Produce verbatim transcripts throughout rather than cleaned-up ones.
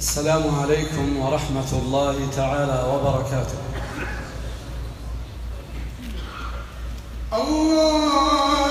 السلام عليكم ورحمة الله تعالى وبركاته. الله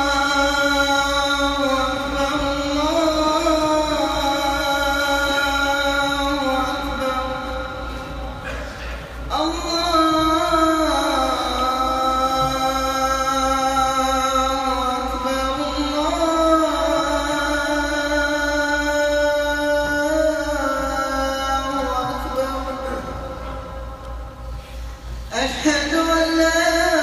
أشهد أن لا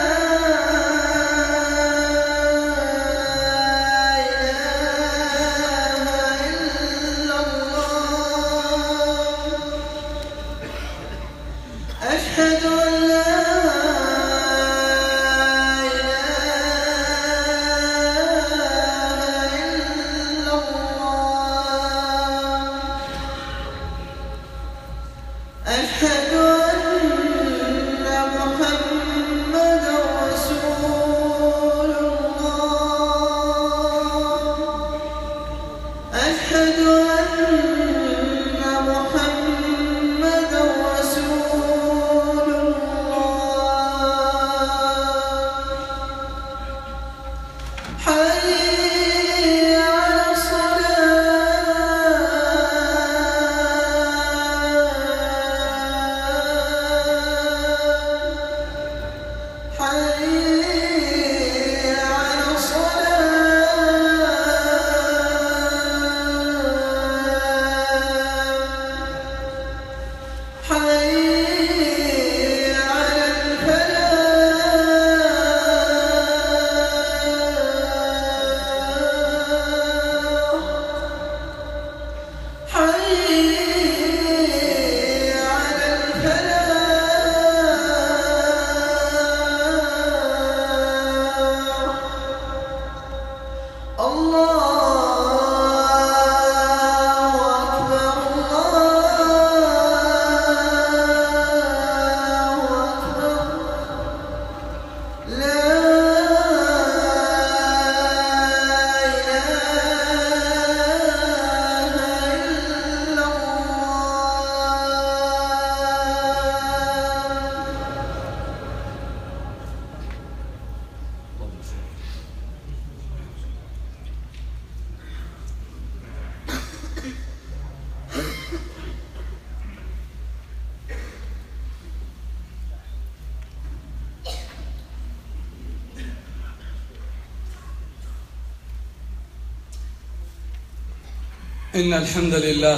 إن الحمد لله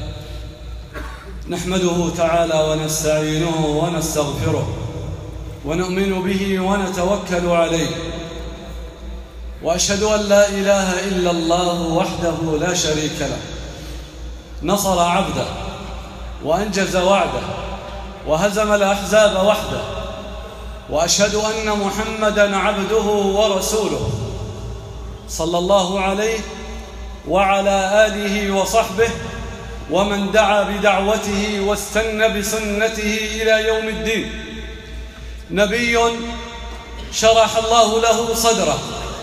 نحمده تعالى ونستعينه ونستغفره ونؤمن به ونتوكل عليه، وأشهد أن لا إله إلا الله وحده لا شريك له، نصر عبده وأنجز وعده وهزم الأحزاب وحده، وأشهد أن محمدًا عبده ورسوله صلى الله عليه وعلى آله وصحبه ومن دعا بدعوته واستنى بسنته إلى يوم الدين. نبي شرح الله له صدره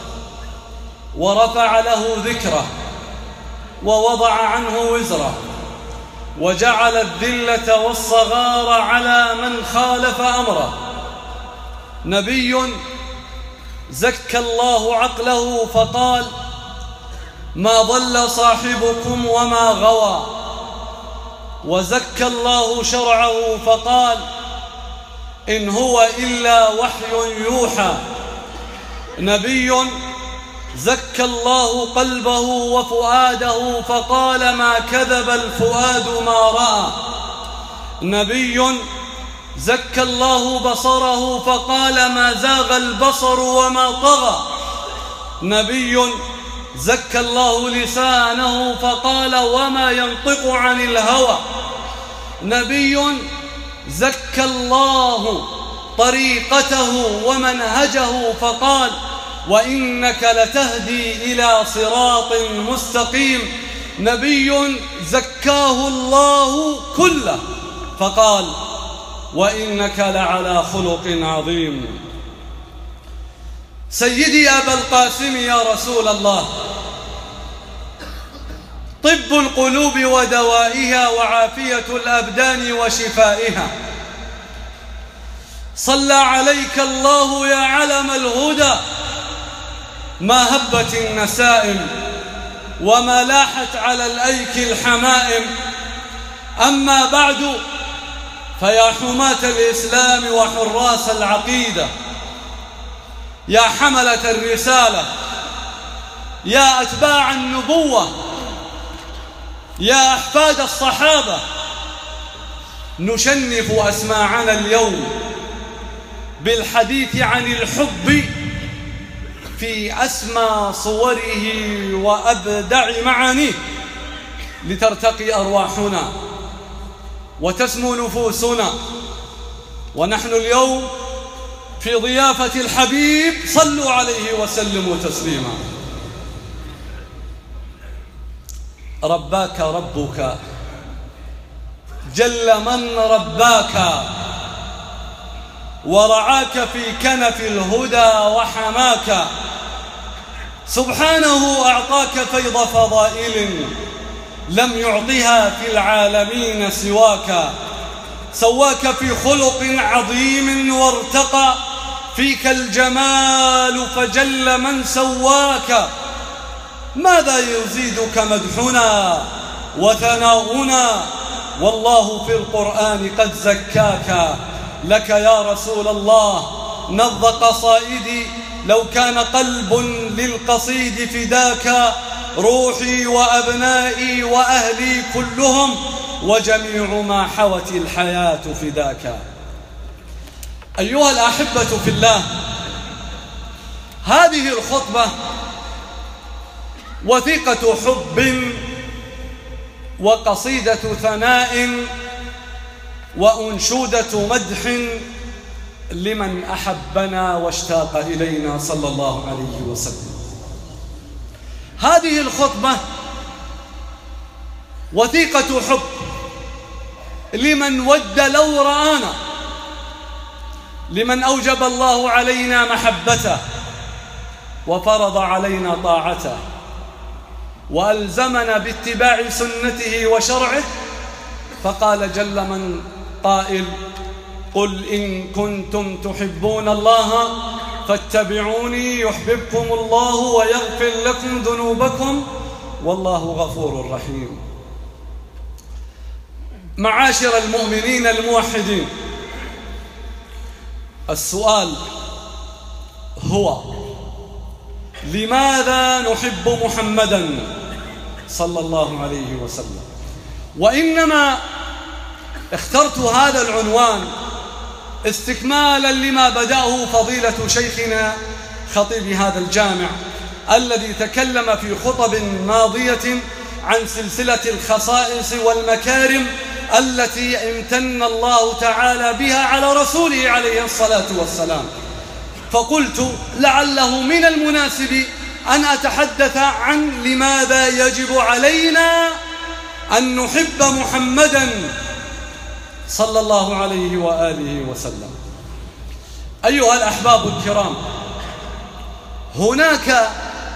ورفع له ذكره ووضع عنه وزره وجعل الذلة والصغار على من خالف أمره. نبي زكى الله عقله فقال: ما ضل صاحبكم وما غوى. وزكى الله شرعه فقال: إن هو إلا وحي يوحى. نبي زكى الله قلبه وفؤاده فقال: ما كذب الفؤاد ما رأى. نبي زكى الله بصره فقال: ما زاغ البصر وما طغى. نبي زكى الله لسانه فقال: وما ينطق عن الهوى. نبي زكى الله طريقته ومنهجه فقال: وإنك لتهدي إلى صراط مستقيم. نبي زكاه الله كله فقال: وإنك لعلى خلق عظيم. سيدي أبا القاسم يا رسول الله، طب القلوب ودوائها وعافية الأبدان وشفائها. صلى عليك الله يا علم الهدى، ما هبت النسائم وما لاحت على الأيك الحمائم. أما بعد، فيا حماة الإسلام وحراس العقيدة، يا حملة الرسالة، يا أتباع النبوة، يا أحفاد الصحابة، نشنف أسماعنا اليوم بالحديث عن الحب في أسمى صوره وأبدع معانيه، لترتقي أرواحنا وتسمو نفوسنا. ونحن اليوم في ضيافة الحبيب، صلوا عليه وسلموا تسليما. رباك ربك جل من رباك، ورعاك في كنف الهدى وحماك. سبحانه أعطاك فيض فضائل لم يعطها في العالمين سواك. سواك في خلق عظيم وارتقى فيك الجمال فجل من سواك. ماذا يزيدك مدحنا وثناؤنا، والله في القرآن قد زكاك. لك يا رسول الله نض قصائدي، لو كان قلب للقصيد فداك. روحي وأبنائي وأهلي كلهم، وجميع ما حوت الحياة فداك. أيها الأحبة في الله، هذه الخطبة وثيقة حب وقصيدة ثناء وأنشودة مدح لمن أحبنا واشتاق إلينا صلى الله عليه وسلم. هذه الخطبة وثيقة حب لمن ود لو رآنا، لمن أوجب الله علينا محبته وفرض علينا طاعته وألزمنا باتباع سنته وشرعه. فقال جل من قائل: قل إن كنتم تحبون الله فاتبعوني يحببكم الله ويغفر لكم ذنوبكم والله غفور رحيم. معاشر المؤمنين الموحدين، السؤال هو: لماذا نحب محمدا صلى الله عليه وسلم؟ وإنما اخترت هذا العنوان استكمالا لما بدأه فضيلة شيخنا خطيب هذا الجامع، الذي تكلم في خطب ماضية عن سلسلة الخصائص والمكارم التي امتن الله تعالى بها على رسوله عليه الصلاة والسلام. فقلت لعله من المناسب أن أتحدث عن لماذا يجب علينا أن نحب محمدا صلى الله عليه وآله وسلم. أيها الأحباب الكرام، هناك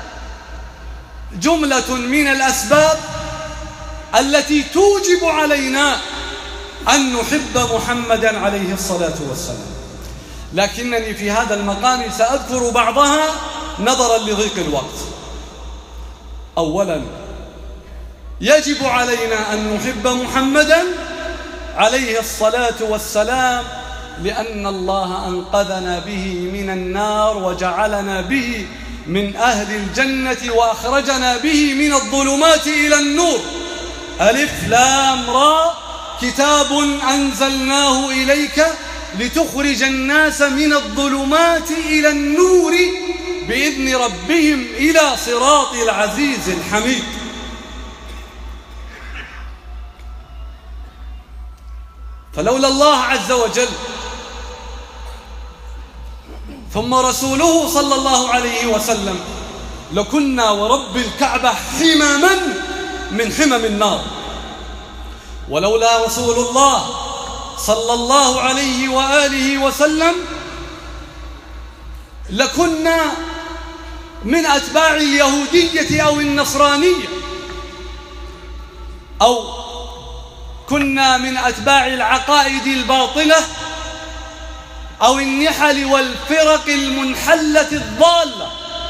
جملة من الأسباب التي توجب علينا أن نحب محمدا عليه الصلاة والسلام، لكنني في هذا المقام سأذكر بعضها نظرا لضيق الوقت. أولا، يجب علينا أن نحب محمدا عليه الصلاة والسلام لأن الله أنقذنا به من النار وجعلنا به من أهل الجنة وأخرجنا به من الظلمات إلى النور. ألف لام را، كتاب أنزلناه إليك لتخرج الناس من الظلمات إلى النور بإذن ربهم إلى صراط العزيز الحميد. فلولا الله عز وجل ثم رسوله صلى الله عليه وسلم لكنا ورب الكعبة حماما من حمم النار. ولولا رسول الله صلى الله عليه وآله وسلم لكنا من أتباع اليهودية أو النصرانية. أو كنا من أتباع العقائد الباطلة أو النحل والفرق المنحلة الضالة،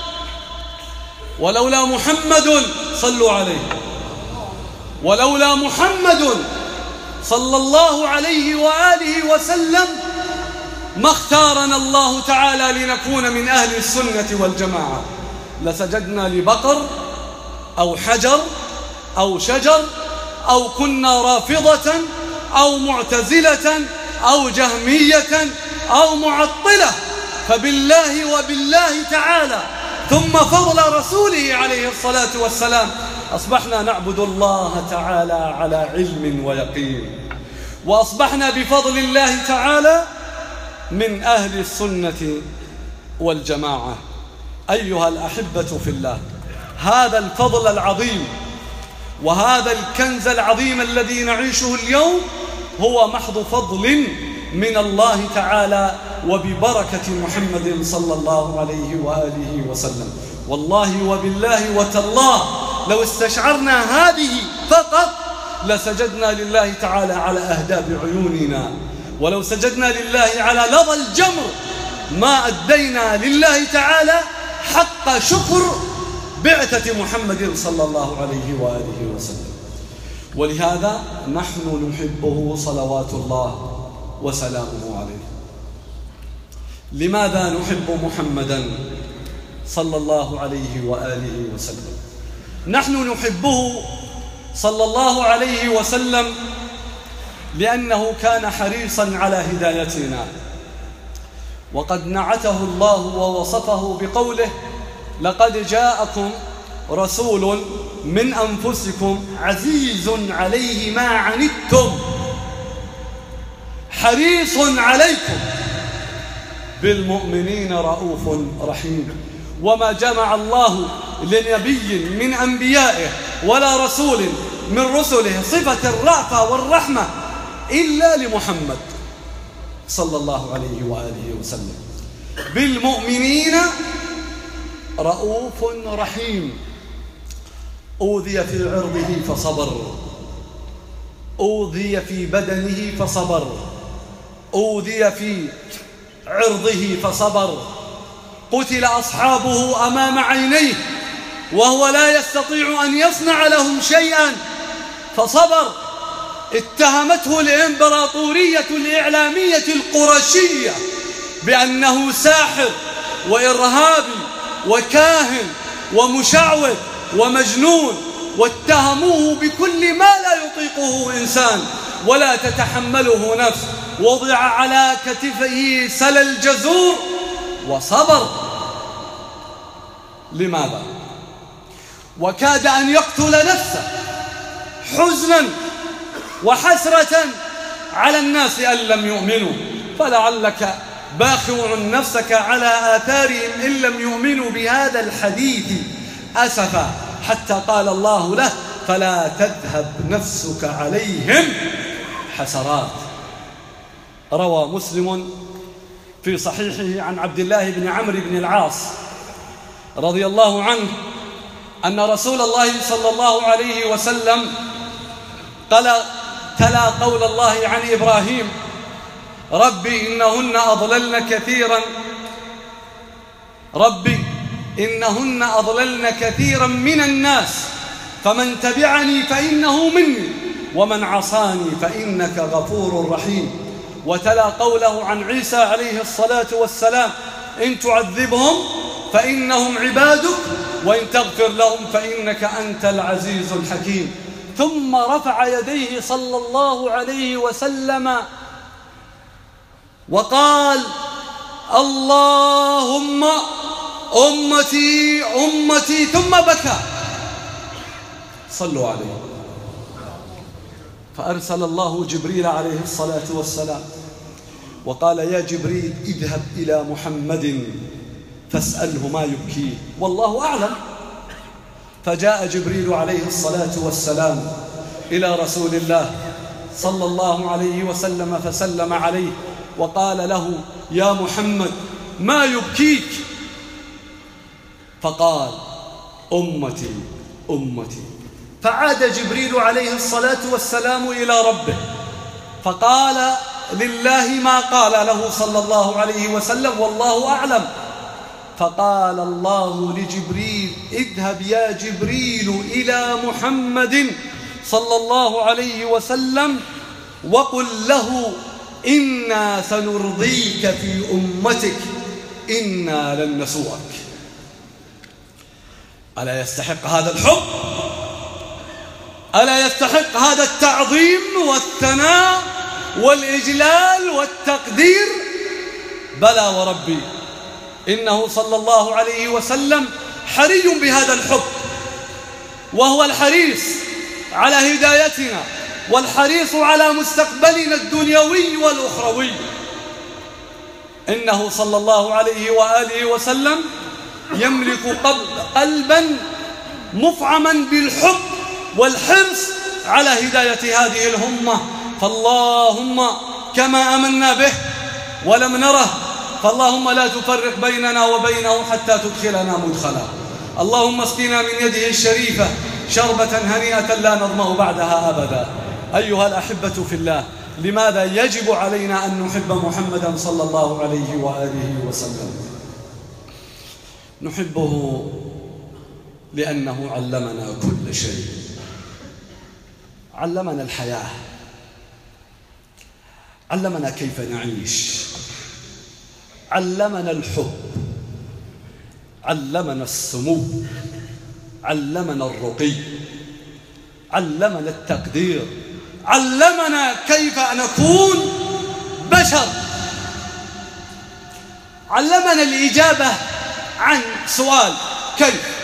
ولولا محمد صلوا عليه ولولا محمد صلى الله عليه وآله وسلم ما اختارنا الله تعالى لنكون من أهل السنة والجماعة، لسجدنا لبقر أو حجر أو شجر، أو كنا رافضة أو معتزلة أو جهمية أو معطلة. فبالله وبالله تعالى ثم فضل رسوله عليه الصلاة والسلام أصبحنا نعبد الله تعالى على علم ويقين، وأصبحنا بفضل الله تعالى من أهل السنة والجماعة. أيها الأحبة في الله، هذا الفضل العظيم وهذا الكنز العظيم الذي نعيشه اليوم هو محض فضل من الله تعالى وببركة محمد صلى الله عليه وآله وسلم. والله وبالله وتالله لو استشعرنا هذه فقط لسجدنا لله تعالى على أهداب عيوننا، ولو سجدنا لله على لظى الجمر ما أدينا لله تعالى حق شكر بعثة محمد صلى الله عليه وآله وسلم. ولهذا نحن نحبه صلوات الله وسلامه عليه. لماذا نحب محمدا صلى الله عليه وآله وسلم؟ نحن نحبه صلى الله عليه وسلم لأنه كان حريصا على هدايتنا، وقد نعته الله ووصفه بقوله: لقد جاءكم رسول من أنفسكم عزيز عليه ما عنتم حريص عليكم بالمؤمنين رؤوف رحيم. وما جمع الله لنبي من أنبيائه ولا رسول من رسله صفة الرأفة والرحمة إلا لمحمد صلى الله عليه وآله وسلم. بالمؤمنين رؤوف رحيم. أوذي في عرضه فصبر، أوذي في بدنه فصبر، أوذي في عرضه فصبر، قتل أصحابه أمام عينيه وهو لا يستطيع أن يصنع لهم شيئا فصبر. اتهمته الإمبراطورية الإعلامية القرشية بأنه ساحر وإرهابي وكاهن ومشعوذ ومجنون، واتهموه بكل ما لا يطيقه إنسان ولا تتحمله نفس. وضع على كتفه سل الجزور وصبر. لماذا؟ وكاد أن يقتل نفسه حزنا وحسرة على الناس أن لم يؤمنوا، فلعلك باخع نفسك على آثارهم إن لم يؤمنوا بهذا الحديث أسفا، حتى قال الله له: فلا تذهب نفسك عليهم حسرات. روى مسلم في صحيحه عن عبد الله بن عمرو بن العاص رضي الله عنه أن رسول الله صلى الله عليه وسلم قال تلا قول الله عن إبراهيم: ربي إنهن أضللن كثيرا ربي إنهن أضللن كثيرا من الناس، فمن تبعني فإنه مني ومن عصاني فإنك غفور رحيم. وتلا قوله عن عيسى عليه الصلاة والسلام: إن تعذبهم فإنهم عبادك وإن تغفر لهم فإنك أنت العزيز الحكيم. ثم رفع يديه صلى الله عليه وسلم وقال: اللهم أمتي أمتي، ثم بكى. صلوا عليه. فأرسل الله جبريل عليه الصلاة والسلام وقال: يا جبريل اذهب إلى محمد فاسأله ما يبكيه والله أعلم. فجاء جبريل عليه الصلاة والسلام إلى رسول الله صلى الله عليه وسلم فسلم عليه وقال له: يا محمد ما يبكيك؟ فقال: أمتي أمتي. فعاد جبريل عليه الصلاة والسلام إلى ربه فقال لله ما قال له صلى الله عليه وسلم والله أعلم. فقال الله لجبريل اذهب يا جبريل إلى محمد صلى الله عليه وسلم وقل له إنا سنرضيك في أمتك إنا لن نسوءك. ألا يستحق هذا الحب؟ ألا يستحق هذا التعظيم والثناء والإجلال والتقدير؟ بلى وربي، إنه صلى الله عليه وسلم حري بهذا الحب، وهو الحريص على هدايتنا والحريص على مستقبلنا الدنيوي والأخروي. إنه صلى الله عليه وآله وسلم يملك قلبا مفعما بالحب والحرص على هداية هذه الأمة، فاللهم كما آمنا به ولم نره فاللهم لا تفرق بيننا وبينه حتى تدخلنا مدخلا. اللهم اسقنا من يده الشريفة شربة هنيئة لا نظمأ بعدها أبدا. أيها الأحبة في الله، لماذا يجب علينا أن نحب محمدا صلى الله عليه وآله وسلم؟ نحبه لأنه علمنا كل شيء، علمنا الحياة، علمنا كيف نعيش، علمنا الحب، علمنا السمو، علمنا الرقي، علمنا التقدير، علمنا كيف نكون بشر، علمنا الإجابة عن سؤال كيف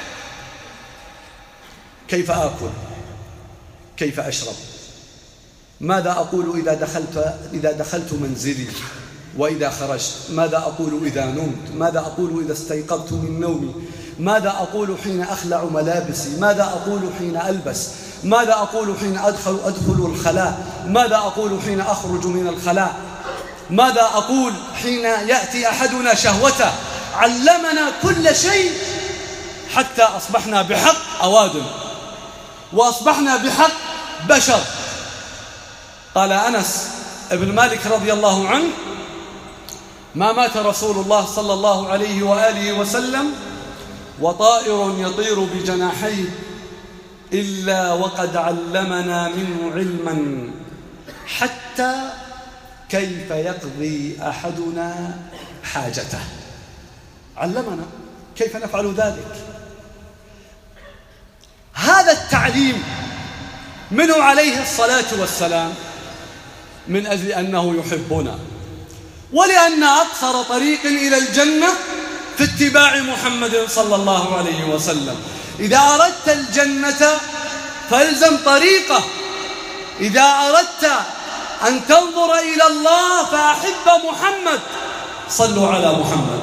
كيف آكل، كيف أشرب، ماذا أقول إذا دخلت إذا دخلت منزلي وإذا خرجت، ماذا أقول إذا نمت، ماذا أقول إذا استيقظت من نومي، ماذا أقول حين أخلع ملابسي، ماذا أقول حين ألبس، ماذا أقول حين أدخل أدخل الخلاء، ماذا أقول حين أخرج من الخلاء، ماذا أقول حين يأتي أحدنا شهوته. علمنا كل شيء حتى أصبحنا بحق أوادم وأصبحنا بحق بشر. قال أنس ابن مالك رضي الله عنه: ما مات رسول الله صلى الله عليه وآله وسلم وطائر يطير بجناحيه إلا وقد علمنا منه علما حتى كيف يقضي أحدنا حاجته. علمنا كيف نفعل ذلك. هذا التعليم منه عليه الصلاة والسلام من أجل أنه يحبنا، ولأن أقصر طريق إلى الجنة في اتباع محمد صلى الله عليه وسلم. إذا أردت الجنة فالزم طريقه، إذا أردت أن تنظر إلى الله فأحب محمد. صلوا على محمد.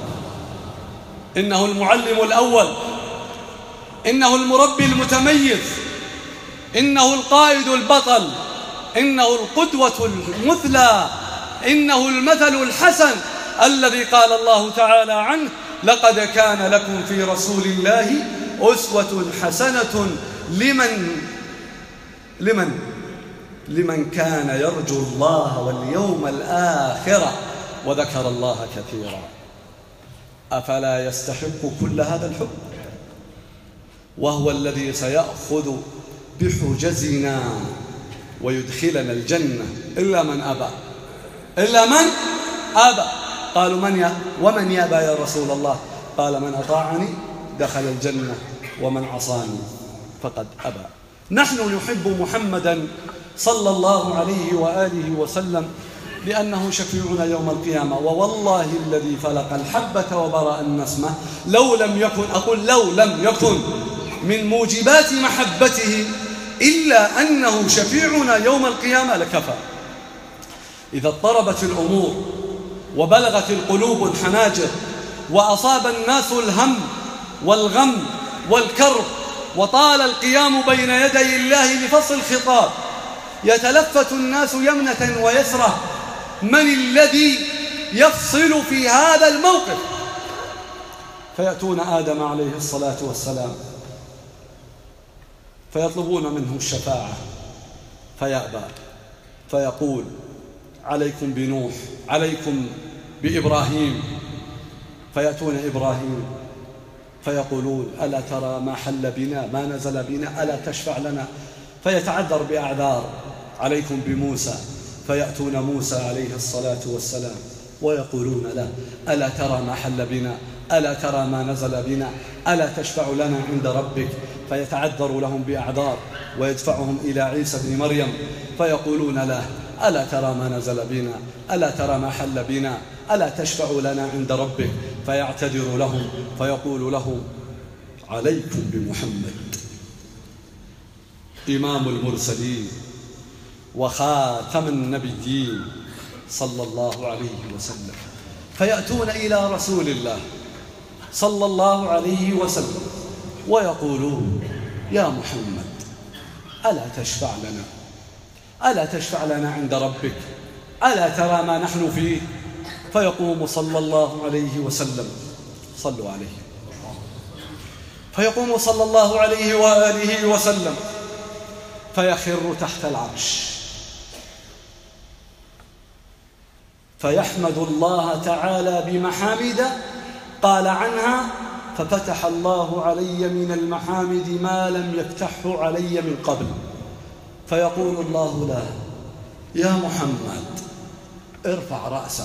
إنه المعلم الأول، إنه المربي المتميز، إنه القائد البطل، إنه القدوة المثلى، إنه المثل الحسن الذي قال الله تعالى عنه: لقد كان لكم في رسول الله أسوة حسنة لمن لمن لمن كان يرجو الله واليوم الآخر وذكر الله كثيرا. أفلا يستحق كل هذا الحب؟ وهو الذي سيأخذ بحجزنا ويدخلنا الجنة إلا من أبى، إلا من أبى. قالوا: من يا ومن يأبى يا رسول الله؟ قال: من أطاعني دخل الجنة ومن عصاني فقد أبى. نحن نحب محمدا صلى الله عليه وآله وسلم لأنه شفيعنا يوم القيامة. ووالله الذي فلق الحبة وبرأ النسمة لو لم يكن أقول لو لم يكن من موجبات محبته إلا أنه شفيعنا يوم القيامة لكفى. إذا اضطربت الأمور وبلغت القلوب الحناجر وأصاب الناس الهم والغم والكرب وطال القيام بين يدي الله لفصل الخطاب، يتلفت الناس يمنة ويسرة: من الذي يفصل في هذا الموقف؟ فيأتون آدم عليه الصلاة والسلام فيطلبون منه الشفاعة فيأبى، فيقول عليكم بنوح، عليكم بإبراهيم. فيأتون إبراهيم فيقولون ألا ترى ما حل بنا، ما نزل بنا، ألا تشفع لنا؟ فيتعذر بأعذار، عليكم بموسى. فيأتون موسى عليه الصلاة والسلام ويقولون له ألا ترى ما حل بنا، ألا ترى ما نزل بنا، ألا تشفع لنا عند ربك؟ فيتعذر لهم بأعذار ويدفعهم إلى عيسى بن مريم فيقولون له ألا ترى ما نزل بنا، ألا ترى ما حل بنا، ألا تشفع لنا عند ربك؟ فيعتذر لهم فيقول لهم عليكم بمحمد إمام المرسلين وخاتم النبيين صلى الله عليه وسلم. فيأتون إلى رسول الله صلى الله عليه وسلم ويقولون يا محمد ألا تشفع لنا، ألا تشفع لنا عند ربك، ألا ترى ما نحن فيه؟ فيقوم صلى الله عليه وسلم، صلوا عليه، فيقوم صلى الله عليه وآله وسلم فيخر تحت العرش فيحمد الله تعالى بمحامد قال عنها ففتح الله علي من المحامد ما لم يفتحه علي من قبل. فيقول الله له يا محمد ارفع رأسك،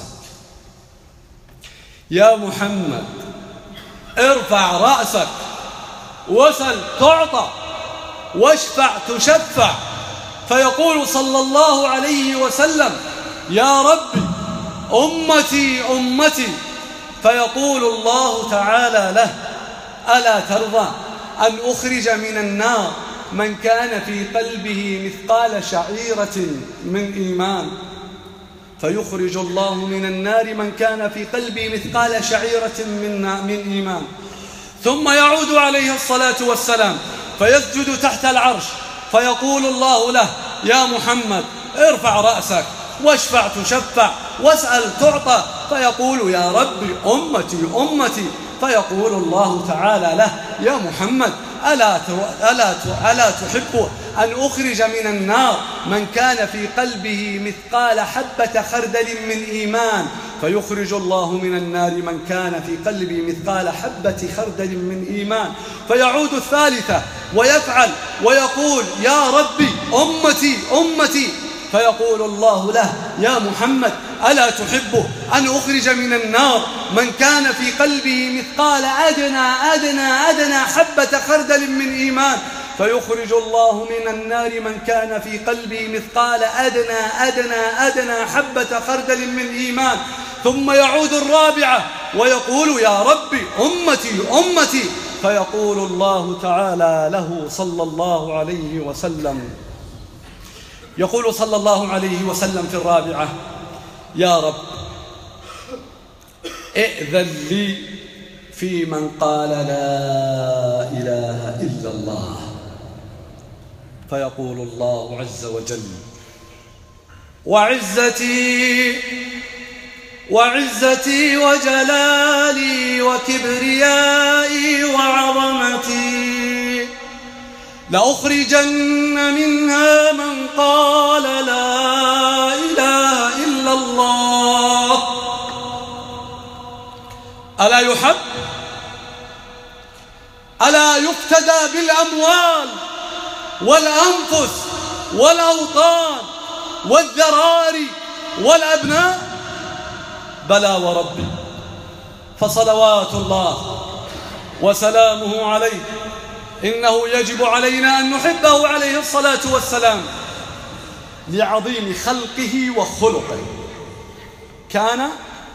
يا محمد ارفع رأسك، وسل تعطى، واشفع تشفع. فيقول صلى الله عليه وسلم يا ربي أمتي أمتي. فيقول الله تعالى له ألا ترضى أن أخرج من النار من كان في قلبه مثقال شعيرة من إيمان؟ فيخرج الله من النار من كان في قلبه مثقال شعيرة من, من إيمان. ثم يعود عليه الصلاة والسلام فيسجد تحت العرش فيقول الله له يا محمد ارفع رأسك، واشفع تشفع، واسأل تعطى. فيقول يا ربي أمتي أمتي. فيقول الله تعالى له يا محمد ألا ألا ألا تحب أن أخرج من النار من كان في قلبه مثقال حبة خردل من إيمان؟ فيخرج الله من النار من كان في قلبه مثقال حبة خردل من إيمان. فيعود الثالثة ويفعل ويقول يا ربي أمتي أمتي. فيقول الله له يا محمد ألا تحب أن أخرج من النار من كان في قلبه مثقال أدنى أدنى أدنى حبة خردل من إيمان؟ فيخرج الله من النار من كان في قلبه مثقال أدنى أدنى أدنى حبة خردل من إيمان. ثم يعود الرابعة ويقول يا ربي أمتي أمتي. فيقول الله تعالى له صلى الله عليه وسلم يقول صلى الله عليه وسلم في الرابعة يا رب ائذن لي في من قال لا إله إلا الله. فيقول الله عز وجل وعزتي وعزتي وجلالي وكبريائي وعظمتي لأخرجن منها من قال لا إله إلا الله. ألا يحب؟ ألا يفتدى بالأموال والأنفس والأوطان والذراري والأبناء؟ بلى وربي. فصلوات الله وسلامه عليه إنه يجب علينا أن نحبه عليه الصلاة والسلام لعظيم خلقه وخلقه. كان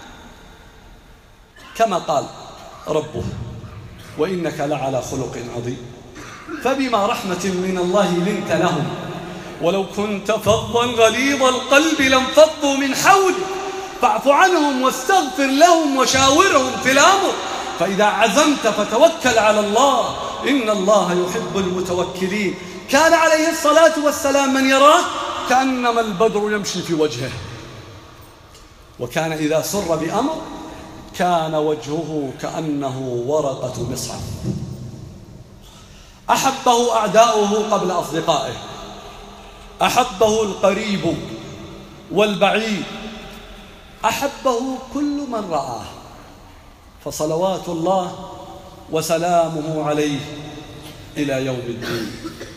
كما قال ربه وإنك لعلى خلق عظيم. فبما رحمة من الله لنت لهم ولو كنت فظا غليظ القلب لانفضوا من حولك فاعف عنهم واستغفر لهم وشاورهم في الأمر فإذا عزمت فتوكل على الله إن الله يحب المتوكلين. كان عليه الصلاة والسلام من يراه كأنما البدر يمشي في وجهه، وكان إذا سر بأمر كان وجهه كأنه ورقة مصحف. أحبه أعداؤه قبل أصدقائه، أحبه القريب والبعيد، أحبه كل من رآه، فصلوات الله وسلامه عليه إلى يوم الدين.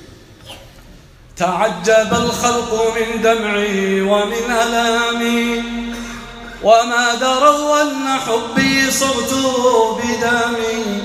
تعجب الخلق من دمعي ومن ألامي، وما دروا أن حبي صرت بدمي.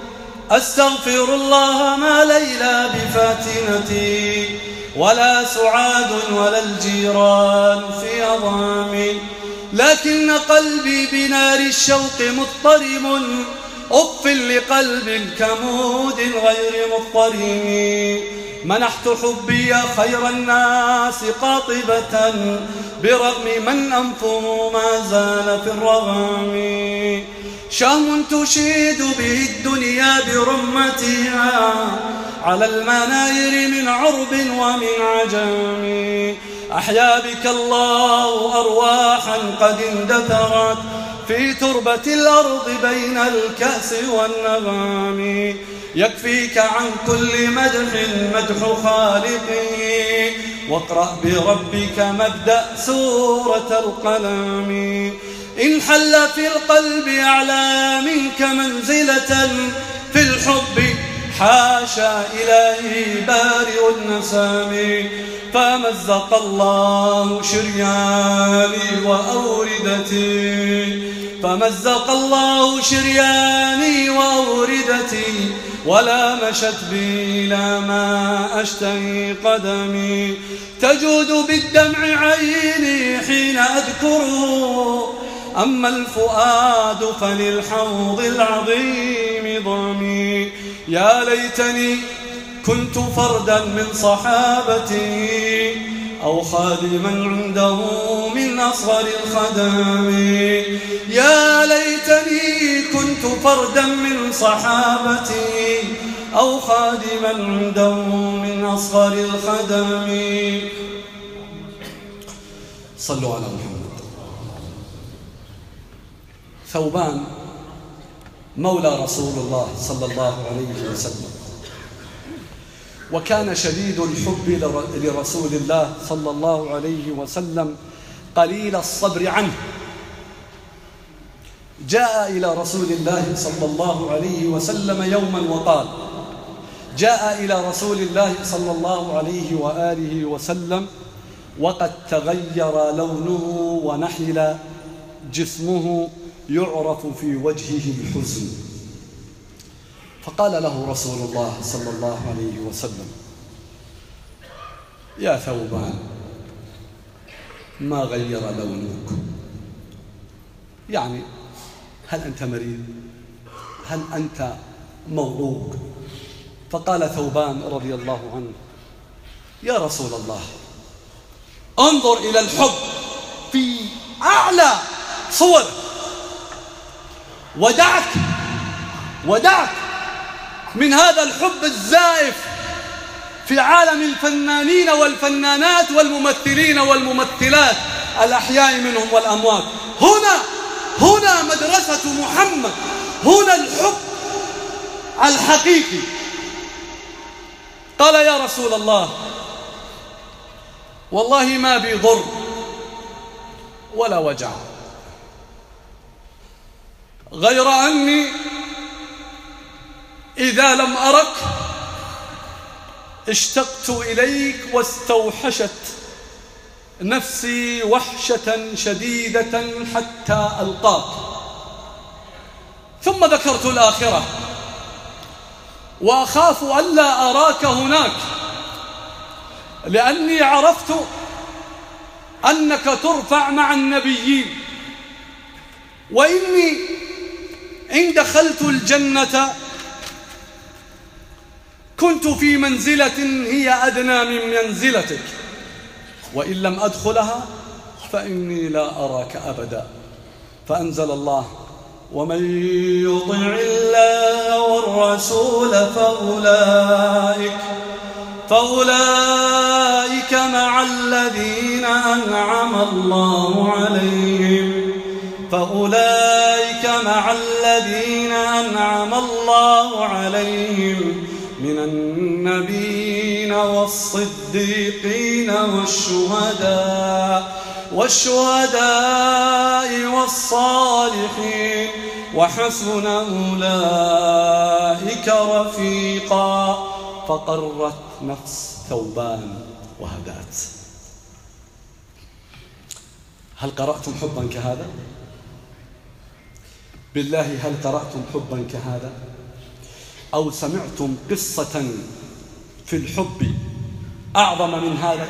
أستغفر الله ما ليلى بفاتنتي، ولا سعاد ولا الجيران في أضامي، لكن قلبي بنار الشوق مضطرم، أف لقلب كمود غير مضطرم. منحت حبي خير الناس قاطبة، برغم من أنفه ما زال في الرغم. شهم تشيد به الدنيا برمتها، على المناير من عرب ومن عجم. أحيا بك الله أرواحا قد اندثرت في تربة الأرض بين الكأس والنغم. يكفيك عن كل مدح مدح خالقه، واقرأ بربك مبدأ سورة القلم. إن حل في القلب أعلى منك منزلة في الحب، حاشا إلهي بارئ النسام. فمزق الله شرياني وأوردتي، فمزق الله شرياني وأوردتي، ولا مشت بي لا ما أشتهي قدمي. تجود بالدمع عيني حين أذكره، أما الفؤاد فللحوض العظيم ضمي. يا ليتني كنت فردا من صحابتي، أو خادما عنده من أصغر الخدم. يا ليتني كنت فردا من صحابتي، أو خادما عنده من أصغر الخدم. صلوا على محمد. ثوبان مولى رسول الله صلى الله عليه وسلم، وكان شديد الحب لرسول الله صلى الله عليه وسلم قليل الصبر عنه. جاء إلى رسول الله صلى الله عليه وسلم يوما وقال: جاء إلى رسول الله صلى الله عليه وآله وسلم وقد تغير لونه ونحل جسمه، يعرف في وجهه الحزن. فقال له رسول الله صلى الله عليه وسلم: يا ثوبان، ما غير لونك؟ يعني هل أنت مريض؟ هل أنت موضوع؟ فقال ثوبان رضي الله عنه: يا رسول الله، انظر إلى الحب في أعلى صوره، ودعك ودعك من هذا الحب الزائف في عالم الفنانين والفنانات والممثلين والممثلات الأحياء منهم والأموات. هنا هنا مدرسة محمد، هنا الحب الحقيقي. قال: يا رسول الله، والله ما بي ضر ولا وجع، غير أني إذا لم أرك اشتقت إليك، واستوحشت نفسي وحشة شديدة حتى ألقاك. ثم ذكرت الآخرة، وأخاف ألا أراك هناك، لأني عرفت أنك ترفع مع النبيين، وإني إن دخلت الجنة كنت في منزلة هي أدنى من منزلتك، وإن لم أدخلها فإني لا أراك أبدا. فأنزل الله: ومن يطع الله والرسول فأولئك فأولئك مع الذين أنعم الله عليهم فأولئك مع الذين أنعم الله عليهم من النبيين والصديقين والشهداء والشهداء والصالحين وحسن أولئك رفيقا. فقرت نفس ثوبان وهدأت. هل قرأتم حبا كهذا؟ بالله هل قرأتم حبا كهذا؟ أو سمعتم قصة في الحب أعظم من هذا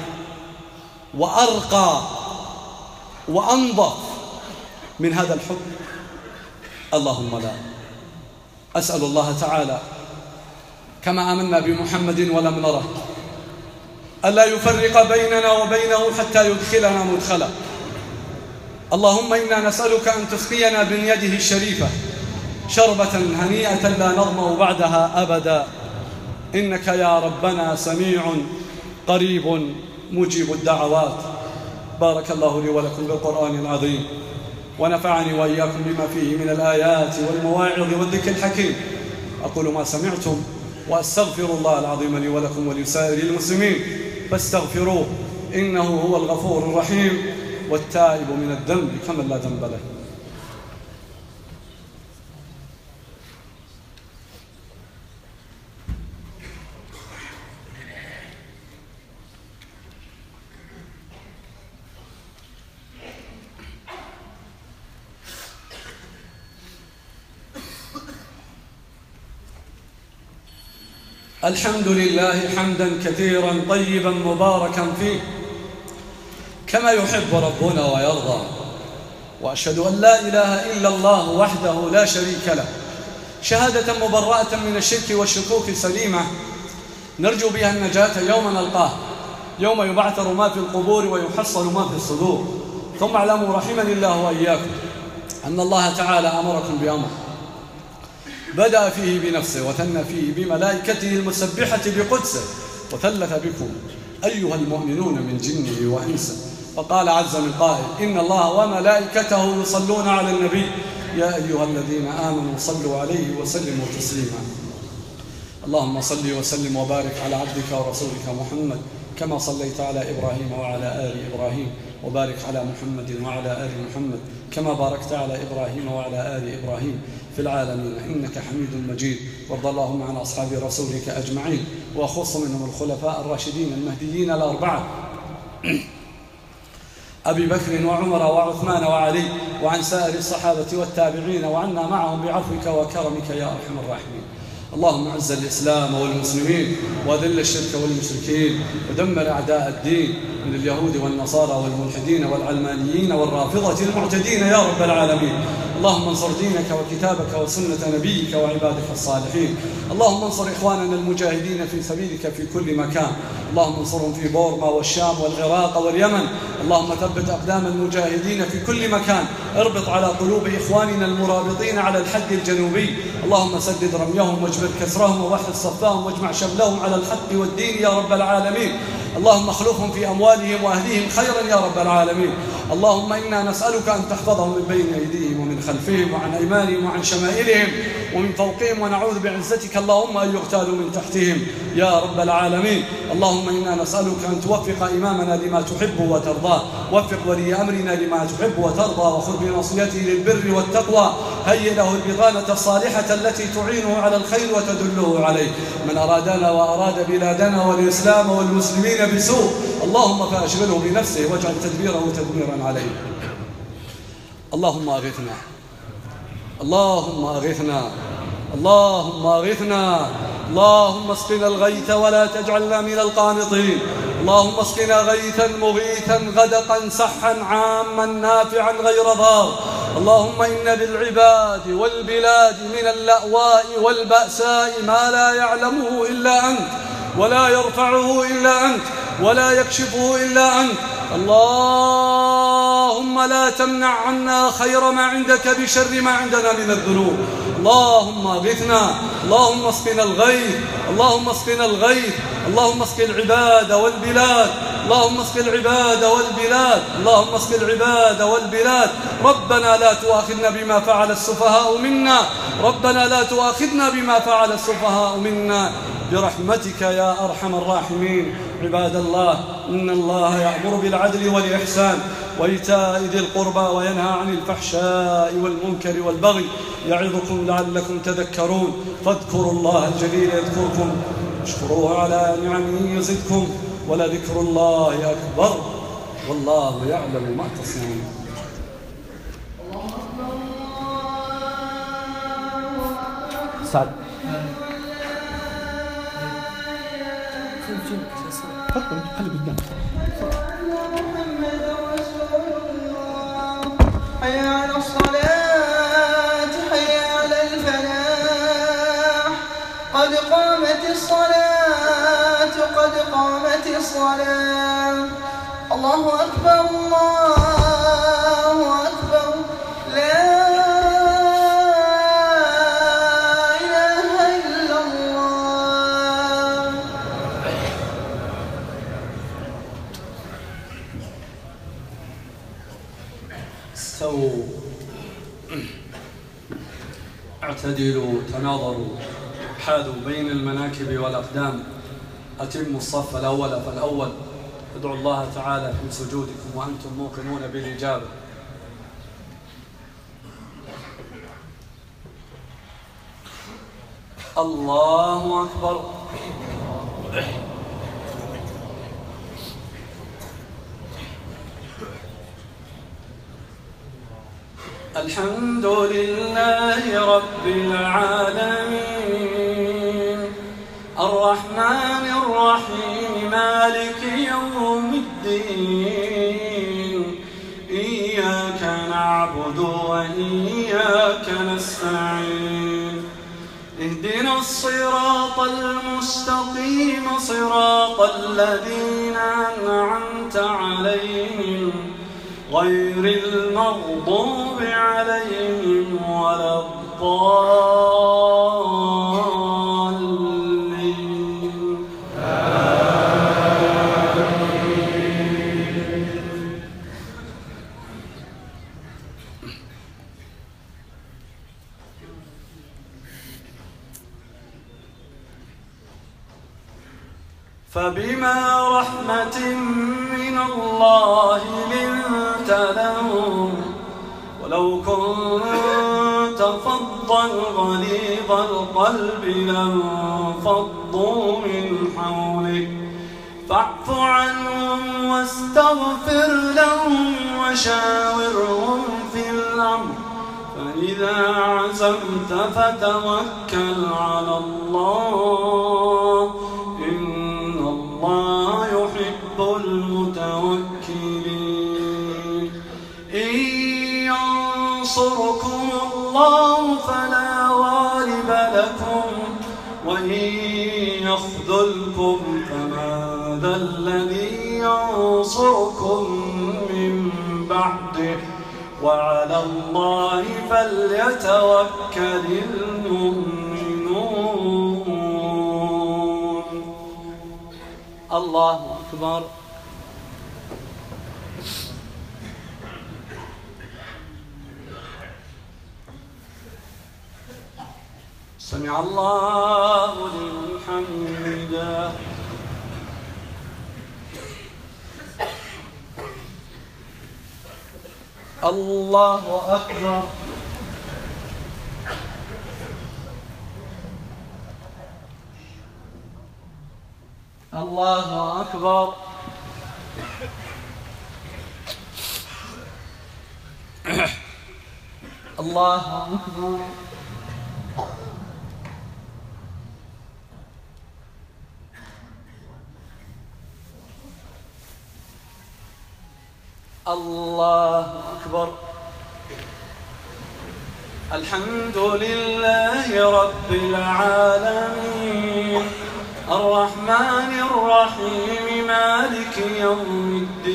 وأرقى وأنظف من هذا الحب؟ اللهم لا. أسأل الله تعالى كما آمنا بمحمد ولم نره ألا يفرق بيننا وبينه حتى يدخلنا مدخلا. اللهم إنا نسألك أن تسقينا من يده الشريفة شربة هنيئة لا نظمأ بعدها أبدا، إنك يا ربنا سميع قريب مجيب الدعوات. بارك الله لي ولكم بالقرآن العظيم، ونفعني وإياكم بما فيه من الآيات والمواعظ والذكر الحكيم. أقول ما سمعتم وأستغفر الله العظيم لي ولكم ولسائر المسلمين فاستغفروه إنه هو الغفور الرحيم والتائب من الذنب كمن لا ذنب له. الحمد لله حمدا كثيرا طيبا مباركا فيه كما يحب ربنا ويرضى. وأشهد أن لا إله إلا الله وحده لا شريك له شهادة مبرأة من الشرك والشكوك سليمة نرجو بها النجاة يوم نلقاه، يوم يبعثر ما في القبور ويحصل ما في الصدور. ثم اعلموا رحمني الله وإياكم أن الله تعالى أمركم بأمر بدأ فيه بنفسه وثنى فيه بملائكته المسبحة بقدسه وثلث بكم أيها المؤمنون من جنه وإنسه، فقال عز من قائل إن الله وملائكته يصلون على النبي يا أيها الذين آمنوا صلوا عليه وسلموا تسليما. اللهم صل وسلم وبارك على عبدك ورسولك محمد كما صليت على إبراهيم وعلى آل إبراهيم، وبارك على محمد وعلى آل محمد كما باركت على إبراهيم وعلى آل إبراهيم في العالمين إنك حميد مجيد. وارض اللهم عن أصحاب رسولك أجمعين، وخص منهم الخلفاء الراشدين المهديين الأربعة أبي بكر وعمر وعثمان وعلي، وعن سائر الصحابة والتابعين، وعنا معهم بعفوك وكرمك يا أرحم الراحمين. اللهم اعز الإسلام والمسلمين وأذل الشرك والمشركين ودمر أعداء الدين من اليهود والنصارى والملحدين والعلمانيين والرافضة المعتدين يا رب العالمين. اللهم انصر دينك وكتابك وسنة نبيك وعبادك الصالحين. اللهم انصر إخواننا المجاهدين في سبيلك في كل مكان، اللهم انصرهم في بورما والشام والعراق واليمن. اللهم ثبت أقدام المجاهدين في كل مكان، اربط على قلوب إخواننا المرابطين على الحد الجنوبي. اللهم سدد رميهم واجبر كسرهم ووحد صفاهم واجمع شملهم على الحق والدين يا رب العالمين. اللهم اخلفهم في أموالهم وأهليهم خيرا يا رب العالمين. اللهم إنا نسألك أن تحفظهم من بين أيديهم ومن خلفهم وعن أيمانهم وعن شمائلهم ومن فوقهم، ونعوذ بعزتك اللهم أن يغتالوا من تحتهم يا رب العالمين. اللهم إنا نسألك أن توفق إمامنا لما تحب وترضى، وفق ولي أمرنا لما تحب وترضى، وخذ بنصيته للبر والتقوى، هيئ له البطانة الصالحة التي تعينه على الخير وتدله عليه. من أرادنا وأراد بلادنا والإسلام والمسلمين بسوء اللهم فأشغله بنفسه واجعل تدبيره تدميرا عليه. اللهم أغثنا، اللهم أغثنا، اللهم أغثنا، اللهم اسقنا الغيث ولا تجعلنا من القانطين. اللهم اسقنا غيثا مغيثا غدقا سحا عاما نافعا غير ضار. اللهم إن بالعباد والبلاد من اللأواء والبأساء ما لا يعلمه إلا أنت، ولا يرفعه إلا أنت، ولا يكشفه إلا أنت. اللهم لا تمنع عنا خير ما عندك بشر ما عندنا من الذنوب. اللهم اغثنا، اللهم اسقنا الغيث، اللهم اسقنا الغيث، اللهم اسق العباد والبلاد، اللهم اسق العباد والبلاد، اللهم اسق العباد والبلاد. ربنا لا تؤاخذنا بما فعل السفهاء منا، ربنا لا تؤاخذنا بما فعل السفهاء منا. برحمتك يا أرحم الراحمين. عباد الله، إن الله يأمر بالعدل والإحسان وإيتاء ذي القربى وينهى عن الفحشاء والمنكر والبغي يعظكم لعلكم تذكرون. فاذكروا الله الجليل يذكركم واشكروه على نعمه يزدكم ولذكر الله أكبر والله يعلم ما تصنعون. سعد فضل خلي قدام. حي على الصلاة حي على الفلاح قد قامت الصلاة قد قامت الصلاة. الله أكبر الله أكبر لا إله إلا الله. استووا اعتدلوا تناظروا حاذوا بين المناكب والأقدام. أتموا الصف الأول فالأول. ادعوا الله تعالى في سجودكم وأنتم موقنون بالإجابة. الله أكبر. الحمد لله رب العالمين الرحمن الرحيم مالك يوم الدين إياك نعبد وإياك نستعين اهدنا الصراط المستقيم صراط الذين أنعمت عليهم غير المغضوب عليهم ولا الضالين. فبما رحمة من الله لنت لهم ولو كنت فظا غليظ القلب لانفضوا من حولك فاعف عنهم واستغفر لهم وشاورهم في الأمر فإذا عزمت فتوكل على الله إن الله يحب المتوكلين. إن ينصركم الله فلا غالب لكم وإن يخذلكم فما ذا الذي ينصركم من بعده وعلى الله فليتوكل المؤمنون. الله أكبر. سمع الله لمن حمده. الله أكبر. الله أكبر. الله أكبر. الله أكبر. الحمد لله رب العالمين الرحمن الرحيم مالك يوم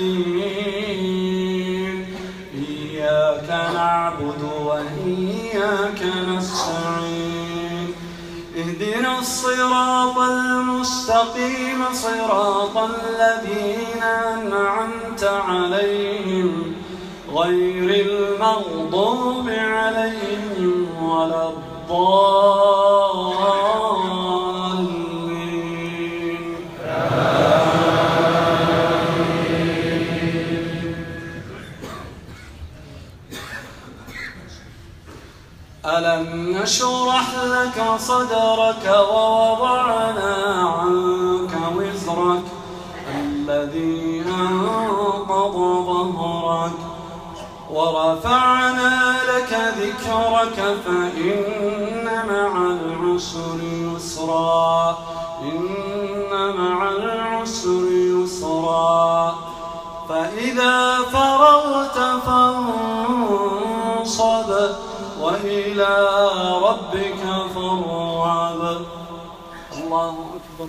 الدين إياك نعبد وإياك نستعين اهدنا الصراط المستقيم صراط الذين أنعمت عليهم غير المغضوب عليهم ولا الضالين. لك صدرك ووضعنا عنك وزرك الذي أنقض ظهرك ورفعنا لك ذكرك فإن مع العسر يسرا إن مع العسر يسرا فإذا فرغت فانصب وإلى ربك فارغب. الله أكبر.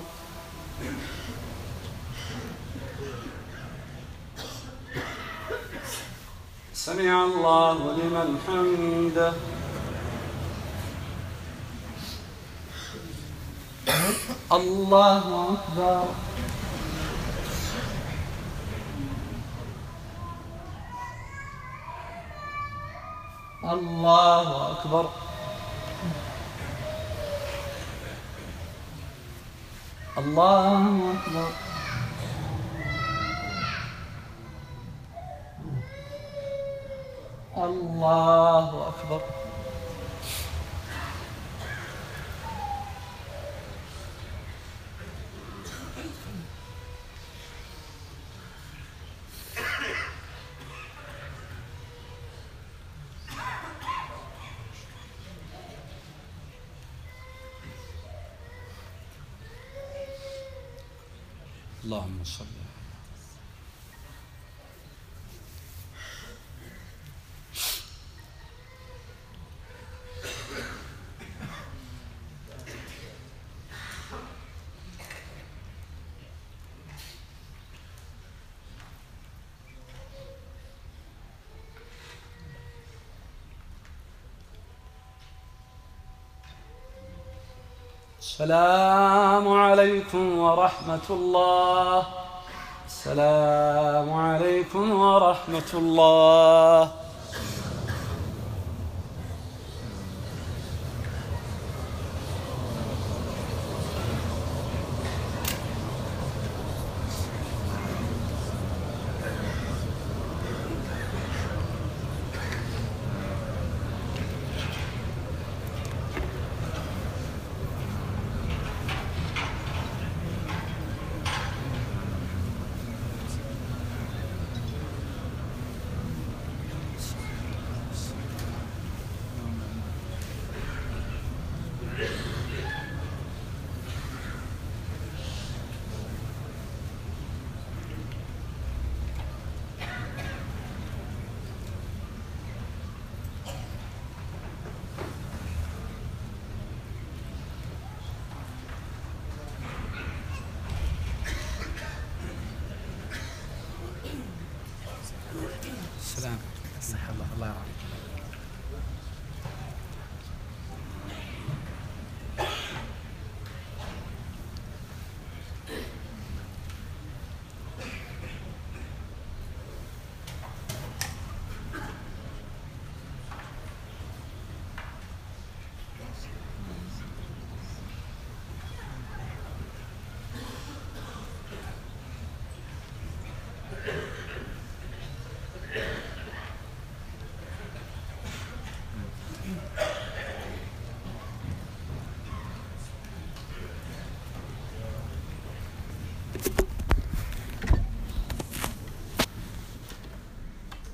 سمع الله لمن حمده. الله أكبر. الله أكبر. الله أكبر. الله أكبر. اللهم صل. السلام عليكم ورحمة الله. السلام عليكم ورحمة الله. Yeah.